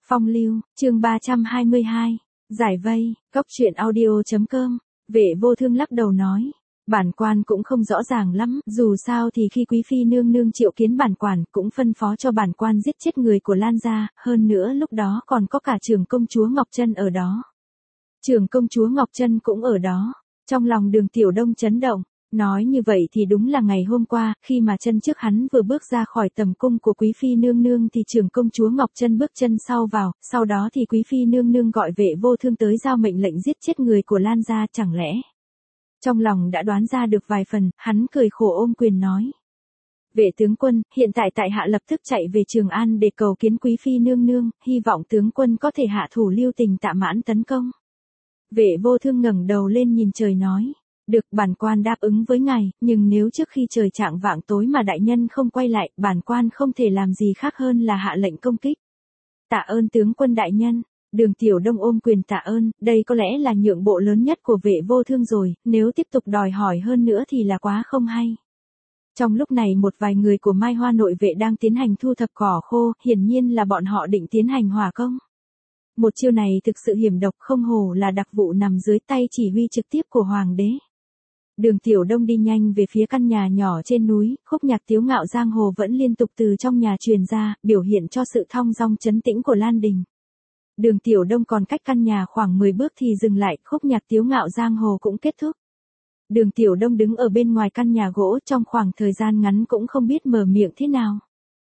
Phong lưu, chương 322. Giải vây, Cốc truyện audio.com. Vệ vô thương lắc đầu nói. Bản quan cũng không rõ ràng lắm, dù sao thì khi quý phi nương nương triệu kiến bản quản cũng phân phó cho bản quan giết chết người của Lan gia, hơn nữa lúc đó còn có cả trưởng công chúa Ngọc Trân ở đó. Trưởng công chúa Ngọc Trân cũng ở đó. Trong lòng Đường Tiểu Đông chấn động. Nói như vậy thì đúng là ngày hôm qua, khi mà chân trước hắn vừa bước ra khỏi tầm cung của quý phi nương nương thì trưởng công chúa Ngọc Trân bước chân sau vào, sau đó thì quý phi nương nương gọi Vệ vô thương tới giao mệnh lệnh giết chết người của Lan gia, chẳng lẽ. Trong lòng đã đoán ra được vài phần, hắn cười khổ ôm quyền nói. Vệ tướng quân, hiện tại tại hạ lập tức chạy về Trường An để cầu kiến quý phi nương nương, hy vọng tướng quân có thể hạ thủ lưu tình tạ mãn tấn công. Vệ vô thương ngẩng đầu lên nhìn trời nói. Được, bản quan đáp ứng với ngài, nhưng nếu trước khi trời chạng vạng tối mà đại nhân không quay lại, bản quan không thể làm gì khác hơn là hạ lệnh công kích. Tạ ơn tướng quân đại nhân. Đường Tiểu Đông ôm quyền tạ ơn, đây có lẽ là nhượng bộ lớn nhất của Vệ vô thương rồi, nếu tiếp tục đòi hỏi hơn nữa thì là quá không hay. Trong lúc này một vài người của Mai Hoa nội vệ đang tiến hành thu thập cỏ khô, hiển nhiên là bọn họ định tiến hành hỏa công. Một chiêu này thực sự hiểm độc, không hổ là đặc vụ nằm dưới tay chỉ huy trực tiếp của Hoàng đế. Đường Tiểu Đông đi nhanh về phía căn nhà nhỏ trên núi, khúc nhạc tiếu ngạo giang hồ vẫn liên tục từ trong nhà truyền ra, biểu hiện cho sự thong dong trấn tĩnh của Lan Đình. Đường Tiểu Đông còn cách căn nhà khoảng 10 bước thì dừng lại, khúc nhạc tiếu ngạo giang hồ cũng kết thúc. Đường Tiểu Đông đứng ở bên ngoài căn nhà gỗ trong khoảng thời gian ngắn cũng không biết mở miệng thế nào.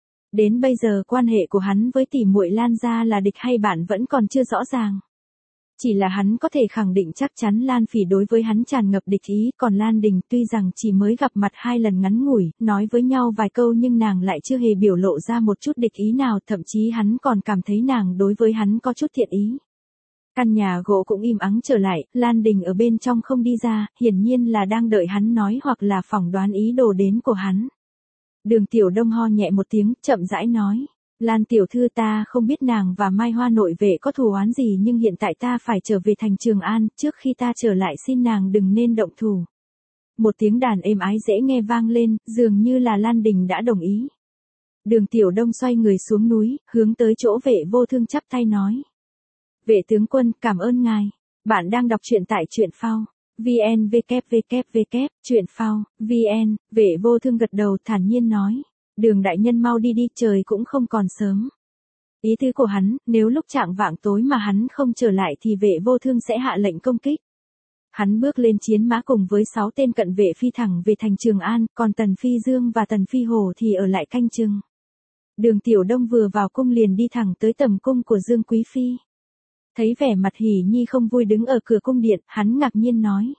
Đến bây giờ quan hệ của hắn với tỷ muội Lan gia là địch hay bạn vẫn còn chưa rõ ràng. Chỉ là hắn có thể khẳng định chắc chắn Lan Phỉ đối với hắn tràn ngập địch ý, còn Lan Đình tuy rằng chỉ mới gặp mặt 2 lần ngắn ngủi, nói với nhau vài câu nhưng nàng lại chưa hề biểu lộ ra một chút địch ý nào, thậm chí hắn còn cảm thấy nàng đối với hắn có chút thiện ý. Căn nhà gỗ cũng im ắng trở lại, Lan Đình ở bên trong không đi ra, hiển nhiên là đang đợi hắn nói hoặc là phỏng đoán ý đồ đến của hắn. Đường Tiểu Đông ho nhẹ một tiếng, chậm rãi nói. Lan tiểu thư, ta không biết nàng và Mai Hoa nội vệ có thù oán gì, nhưng hiện tại ta phải trở về thành Trường An, trước khi ta trở lại xin nàng đừng nên động thủ. Một tiếng đàn êm ái dễ nghe vang lên, dường như là Lan Đình đã đồng ý. Đường Tiểu Đông xoay người xuống núi, hướng tới chỗ Vệ vô thương chắp tay nói. Vệ tướng quân, cảm ơn ngài. Bạn đang đọc truyện tại truyện phao. VN www. Truyện phao, VN. Vệ vô thương gật đầu thản nhiên nói. Đường đại nhân mau đi đi, trời cũng không còn sớm. Ý tứ của hắn, nếu lúc chạng vạng tối mà hắn không trở lại thì Vệ vô thương sẽ hạ lệnh công kích. Hắn bước lên chiến mã cùng với 6 tên cận vệ phi thẳng về thành Trường An, còn Tần Phi Dương và Tần Phi Hổ thì ở lại canh chừng. Đường Tiểu Đông vừa vào cung liền đi thẳng tới tầm cung của Dương Quý Phi. Thấy vẻ mặt Hỉ Nhi không vui đứng ở cửa cung điện, hắn ngạc nhiên nói.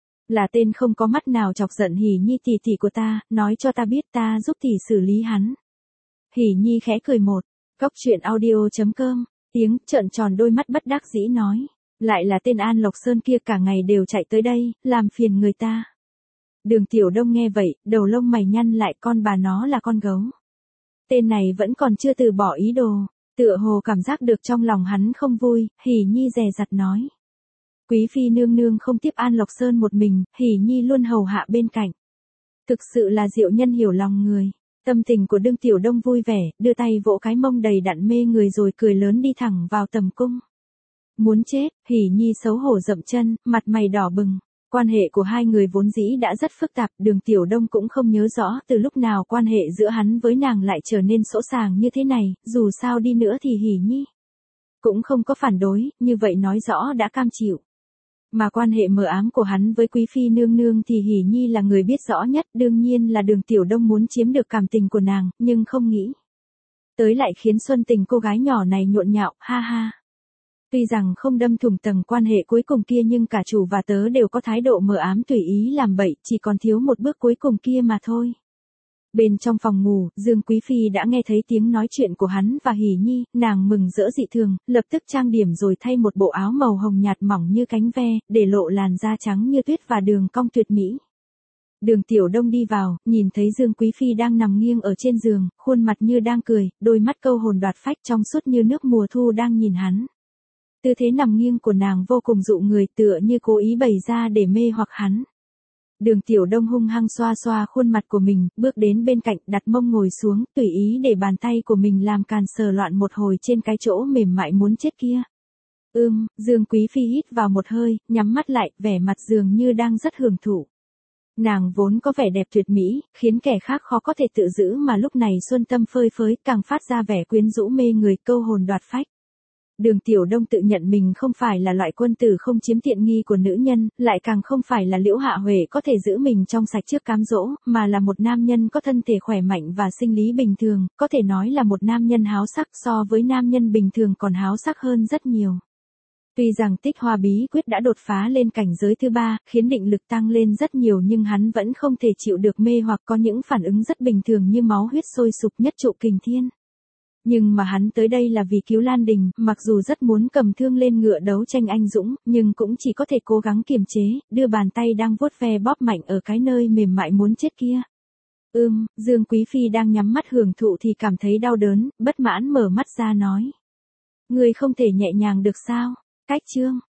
Là tên không có mắt nào chọc giận Hỉ Nhi tỷ tỷ của ta, nói cho ta biết ta giúp tỷ xử lý hắn. Hỉ Nhi khẽ cười một. Cốc truyện audio.com. Tiếng trợn tròn đôi mắt bất đắc dĩ nói. Lại là tên An Lộc Sơn kia, cả ngày đều chạy tới đây, làm phiền người ta. Đường Tiểu Đông nghe vậy, đầu lông mày nhăn lại, con bà nó là con gấu. Tên này vẫn còn chưa từ bỏ ý đồ. Tựa hồ cảm giác được trong lòng hắn không vui, Hỉ Nhi dè dặt nói. Quý phi nương nương không tiếp An Lộc Sơn một mình, Hỉ Nhi luôn hầu hạ bên cạnh. Thực sự là diệu nhân hiểu lòng người. Tâm tình của Đường Tiểu Đông vui vẻ, đưa tay vỗ cái mông đầy đặn mê người rồi cười lớn đi thẳng vào tầm cung. Muốn chết, Hỉ Nhi xấu hổ dậm chân, mặt mày đỏ bừng. Quan hệ của hai người vốn dĩ đã rất phức tạp, Đường Tiểu Đông cũng không nhớ rõ từ lúc nào quan hệ giữa hắn với nàng lại trở nên sỗ sàng như thế này, dù sao đi nữa thì Hỉ Nhi cũng không có phản đối, như vậy nói rõ đã cam chịu. Mà quan hệ mờ ám của hắn với quý phi nương nương thì Hỉ Nhi là người biết rõ nhất, đương nhiên là Đường Tiểu Đông muốn chiếm được cảm tình của nàng, nhưng không nghĩ tới lại khiến xuân tình cô gái nhỏ này nhộn nhạo, ha ha. Tuy rằng không đâm thủng tầng quan hệ cuối cùng kia nhưng cả chủ và tớ đều có thái độ mờ ám tùy ý làm bậy, chỉ còn thiếu một bước cuối cùng kia mà thôi. Bên trong phòng ngủ, Dương Quý Phi đã nghe thấy tiếng nói chuyện của hắn và Hỉ Nhi, nàng mừng rỡ dị thường, lập tức trang điểm rồi thay một bộ áo màu hồng nhạt mỏng như cánh ve, để lộ làn da trắng như tuyết và đường cong tuyệt mỹ. Đường Tiểu Đông đi vào, nhìn thấy Dương Quý Phi đang nằm nghiêng ở trên giường, khuôn mặt như đang cười, đôi mắt câu hồn đoạt phách trong suốt như nước mùa thu đang nhìn hắn. Tư thế nằm nghiêng của nàng vô cùng dụ người, tựa như cố ý bày ra để mê hoặc hắn. Đường Tiểu Đông hung hăng xoa xoa khuôn mặt của mình, bước đến bên cạnh, đặt mông ngồi xuống, tùy ý để bàn tay của mình làm càn sờ loạn một hồi trên cái chỗ mềm mại muốn chết kia. Dương Quý Phi hít vào một hơi, nhắm mắt lại, vẻ mặt dường như đang rất hưởng thụ. Nàng vốn có vẻ đẹp tuyệt mỹ, khiến kẻ khác khó có thể tự giữ mà lúc này xuân tâm phơi phới càng phát ra vẻ quyến rũ mê người câu hồn đoạt phách. Đường Tiểu Đông tự nhận mình không phải là loại quân tử không chiếm tiện nghi của nữ nhân, lại càng không phải là Liễu Hạ Huệ có thể giữ mình trong sạch trước cám dỗ, mà là một nam nhân có thân thể khỏe mạnh và sinh lý bình thường, có thể nói là một nam nhân háo sắc so với nam nhân bình thường còn háo sắc hơn rất nhiều. Tuy rằng Tích Hoa bí quyết đã đột phá lên cảnh giới thứ 3, khiến định lực tăng lên rất nhiều nhưng hắn vẫn không thể chịu được mê hoặc có những phản ứng rất bình thường như máu huyết sôi sục nhất trụ kình thiên. Nhưng mà hắn tới đây là vì cứu Lan Đình, mặc dù rất muốn cầm thương lên ngựa đấu tranh anh dũng, nhưng cũng chỉ có thể cố gắng kiềm chế, đưa bàn tay đang vuốt ve bóp mạnh ở cái nơi mềm mại muốn chết kia. Dương Quý Phi đang nhắm mắt hưởng thụ thì cảm thấy đau đớn, bất mãn mở mắt ra nói. Người không thể nhẹ nhàng được sao? Cách chương